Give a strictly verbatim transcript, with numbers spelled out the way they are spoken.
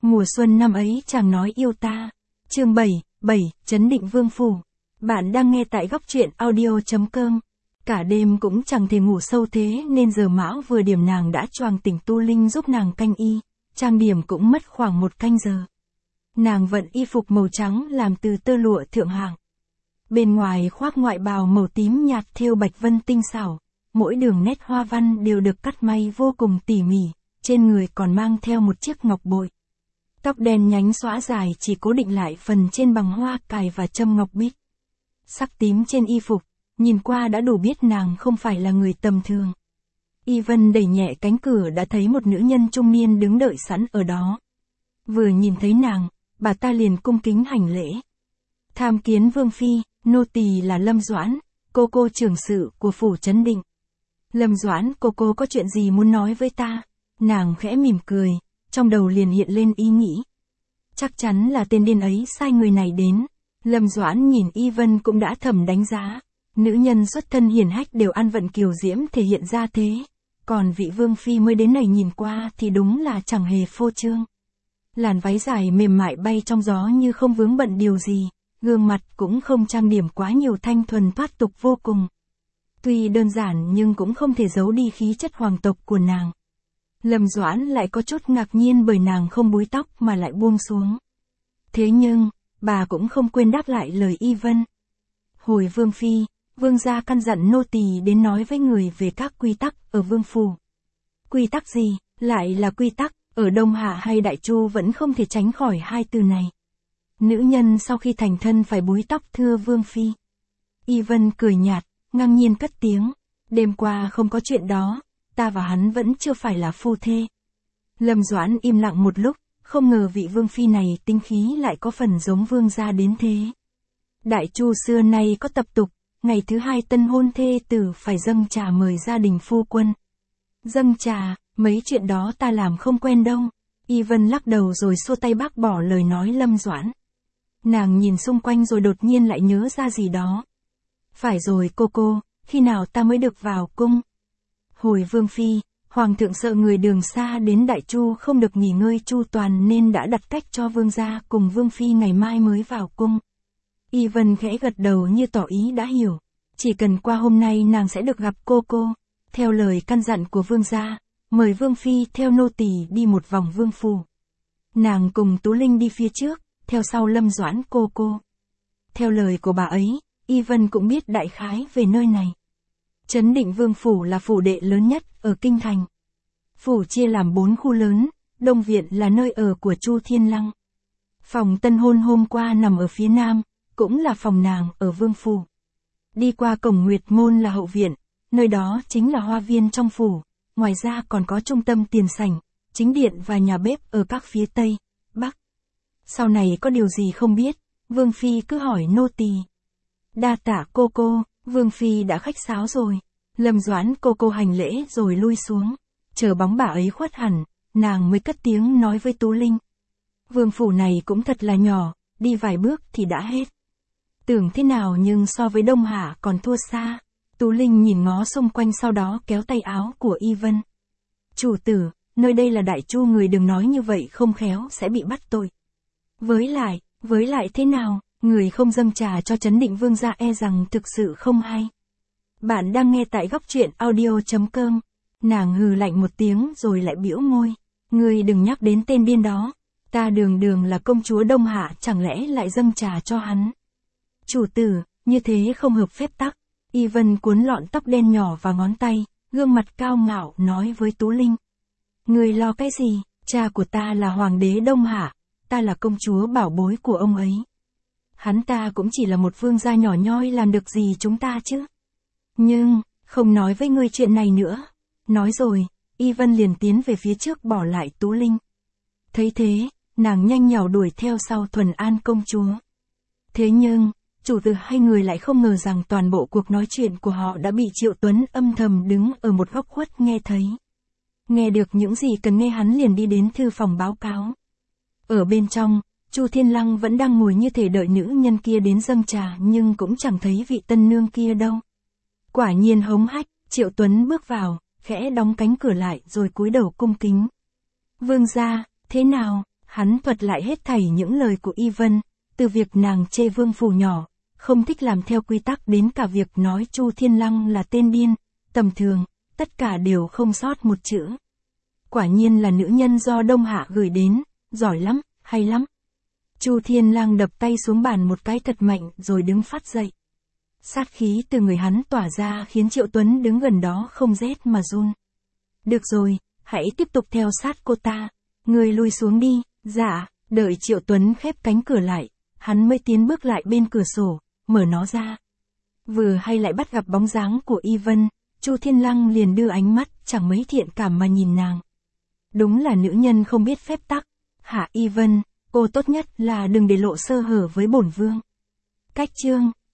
Mùa xuân năm ấy chàng nói yêu ta. Chương bảy, bảy, Trấn Định Vương Phủ. Bạn đang nghe tại góc truyện audio chấm com. Cả đêm cũng chẳng thể ngủ sâu thế nên giờ Mão vừa điểm nàng đã choàng tỉnh Tu Linh giúp nàng canh y, trang điểm cũng mất khoảng một canh giờ. Nàng vận y phục màu trắng làm từ tơ lụa thượng hạng. Bên ngoài khoác ngoại bào màu tím nhạt thêu bạch vân tinh xảo, mỗi đường nét hoa văn đều được cắt may vô cùng tỉ mỉ, trên người còn mang theo một chiếc ngọc bội. Tóc đen nhánh xõa dài chỉ cố định lại phần trên bằng hoa cài và châm ngọc bích. Sắc tím trên y phục, nhìn qua đã đủ biết nàng không phải là người tầm thường. Y Vân đẩy nhẹ cánh cửa đã thấy một nữ nhân trung niên đứng đợi sẵn ở đó. Vừa nhìn thấy nàng, bà ta liền cung kính hành lễ. Tham kiến Vương Phi, nô tỳ là Lâm Doãn, cô cô trưởng sự của phủ Trấn Định. Lâm Doãn, cô cô có chuyện gì muốn nói với ta? Nàng khẽ mỉm cười, trong đầu liền hiện lên ý nghĩ. Chắc chắn là tên điên ấy sai người này đến. Lâm Doãn nhìn Y Vân cũng đã thầm đánh giá. Nữ nhân xuất thân hiển hách đều ăn vận kiều diễm thể hiện ra thế. Còn vị Vương Phi mới đến này nhìn qua thì đúng là chẳng hề phô trương. Làn váy dài mềm mại bay trong gió như không vướng bận điều gì. Gương mặt cũng không trang điểm quá nhiều, thanh thuần thoát tục vô cùng. Tuy đơn giản nhưng cũng không thể giấu đi khí chất hoàng tộc của nàng. Lâm Doãn lại có chút ngạc nhiên bởi nàng không búi tóc mà lại buông xuống. Thế nhưng, bà cũng không quên đáp lại lời Y Vân. Hồi Vương Phi, Vương gia căn dặn nô tỳ đến nói với người về các quy tắc ở Vương Phủ. Quy tắc gì? Lại là quy tắc, ở Đông Hạ hay Đại Chu vẫn không thể tránh khỏi hai từ này. Nữ nhân sau khi thành thân phải búi tóc thưa Vương Phi. Y Vân cười nhạt, ngang nhiên cất tiếng. Đêm qua không có chuyện đó, ta và hắn vẫn chưa phải là phu thê. Lâm Doãn im lặng một lúc, không ngờ vị Vương Phi này tinh khí lại có phần giống Vương gia đến thế. Đại Chu xưa nay có tập tục, ngày thứ hai tân hôn thê tử phải dâng trà mời gia đình phu quân. Dâng trà, mấy chuyện đó ta làm không quen đâu. Y Vân lắc đầu rồi xua tay bác bỏ lời nói Lâm Doãn. Nàng nhìn xung quanh rồi đột nhiên lại nhớ ra gì đó. Phải rồi cô cô, khi nào ta mới được vào cung? Hồi Vương Phi, Hoàng thượng sợ người đường xa đến Đại Chu không được nghỉ ngơi chu toàn nên đã đặt cách cho Vương gia cùng Vương Phi ngày mai mới vào cung. Y Vân khẽ gật đầu như tỏ ý đã hiểu. Chỉ cần qua hôm nay nàng sẽ được gặp cô cô. Theo lời căn dặn của Vương gia, mời Vương Phi theo nô tỳ đi một vòng Vương Phủ. Nàng cùng Tú Linh đi phía trước, theo sau Lâm Doãn cô cô. Theo lời của bà ấy, Y Vân cũng biết đại khái về nơi này. Trấn Định Vương Phủ là phủ đệ lớn nhất ở Kinh Thành. Phủ chia làm bốn khu lớn, Đông Viện là nơi ở của Chu Thiên Lăng. Phòng tân hôn hôm qua nằm ở phía nam, cũng là phòng nàng ở Vương Phủ. Đi qua cổng Nguyệt Môn là hậu viện, nơi đó chính là hoa viên trong phủ, ngoài ra còn có trung tâm tiền sảnh, chính điện và nhà bếp ở các phía Tây, Bắc. Sau này có điều gì không biết, Vương Phi cứ hỏi nô tỳ. Đa tạ cô cô, Vương Phi đã khách sáo rồi. Lâm Doãn cô cô hành lễ rồi lui xuống. Chờ bóng bà ấy khuất hẳn, nàng mới cất tiếng nói với Tú Linh. Vương Phủ này cũng thật là nhỏ, đi vài bước thì đã hết. Tưởng thế nào nhưng so với Đông Hạ còn thua xa. Tú Linh nhìn ngó xung quanh sau đó kéo tay áo của Y Vân. Chủ tử, nơi đây là Đại Chu, người đừng nói như vậy không khéo sẽ bị bắt tội. Với lại, với lại thế nào, người không dâng trà cho Trấn Định Vương gia e rằng thực sự không hay. Bạn đang nghe tại góc truyện audio chấm com. Nàng hừ lạnh một tiếng rồi lại bĩu môi. Người đừng nhắc đến tên điên đó. Ta đường đường là công chúa Đông Hạ chẳng lẽ lại dâng trà cho hắn. Chủ tử, như thế không hợp phép tắc. Y Vân cuốn lọn tóc đen nhỏ vào ngón tay, gương mặt cao ngạo nói với Tú Linh. Người lo cái gì, cha của ta là hoàng đế Đông Hạ, ta là công chúa bảo bối của ông ấy. Hắn ta cũng chỉ là một vương gia nhỏ nhoi, làm được gì chúng ta chứ. Nhưng, không nói với ngươi chuyện này nữa. Nói rồi, Y Vân liền tiến về phía trước bỏ lại Tú Linh. Thấy thế, nàng nhanh nhảu đuổi theo sau Thuần An công chúa. Thế nhưng, chủ tử hai người lại không ngờ rằng toàn bộ cuộc nói chuyện của họ đã bị Triệu Tuấn âm thầm đứng ở một góc khuất nghe thấy. Nghe được những gì cần nghe hắn liền đi đến thư phòng báo cáo. Ở bên trong, Chu Thiên Lăng vẫn đang ngồi như thể đợi nữ nhân kia đến dâng trà nhưng cũng chẳng thấy vị tân nương kia đâu. Quả nhiên hống hách, Triệu Tuấn bước vào, khẽ đóng cánh cửa lại rồi cúi đầu cung kính. Vương gia, thế nào? Hắn thuật lại hết thảy những lời của Y Vân, từ việc nàng chê Vương Phủ nhỏ, không thích làm theo quy tắc đến cả việc nói Chu Thiên Lăng là tên điên, tầm thường, tất cả đều không sót một chữ. Quả nhiên là nữ nhân do Đông Hạ gửi đến, giỏi lắm, hay lắm. Chu Thiên Lang đập tay xuống bàn một cái thật mạnh rồi đứng phát dậy. Sát khí từ người hắn tỏa ra khiến Triệu Tuấn đứng gần đó không rét mà run. Được rồi, hãy tiếp tục theo sát cô ta. Người lui xuống đi. Dạ, đợi Triệu Tuấn khép cánh cửa lại, hắn mới tiến bước lại bên cửa sổ, mở nó ra. Vừa hay lại bắt gặp bóng dáng của Y Vân, Chu Thiên Lăng liền đưa ánh mắt chẳng mấy thiện cảm mà nhìn nàng. Đúng là nữ nhân không biết phép tắc. Hạ Y Vân, cô tốt nhất là đừng để lộ sơ hở với bổn vương. Cách chương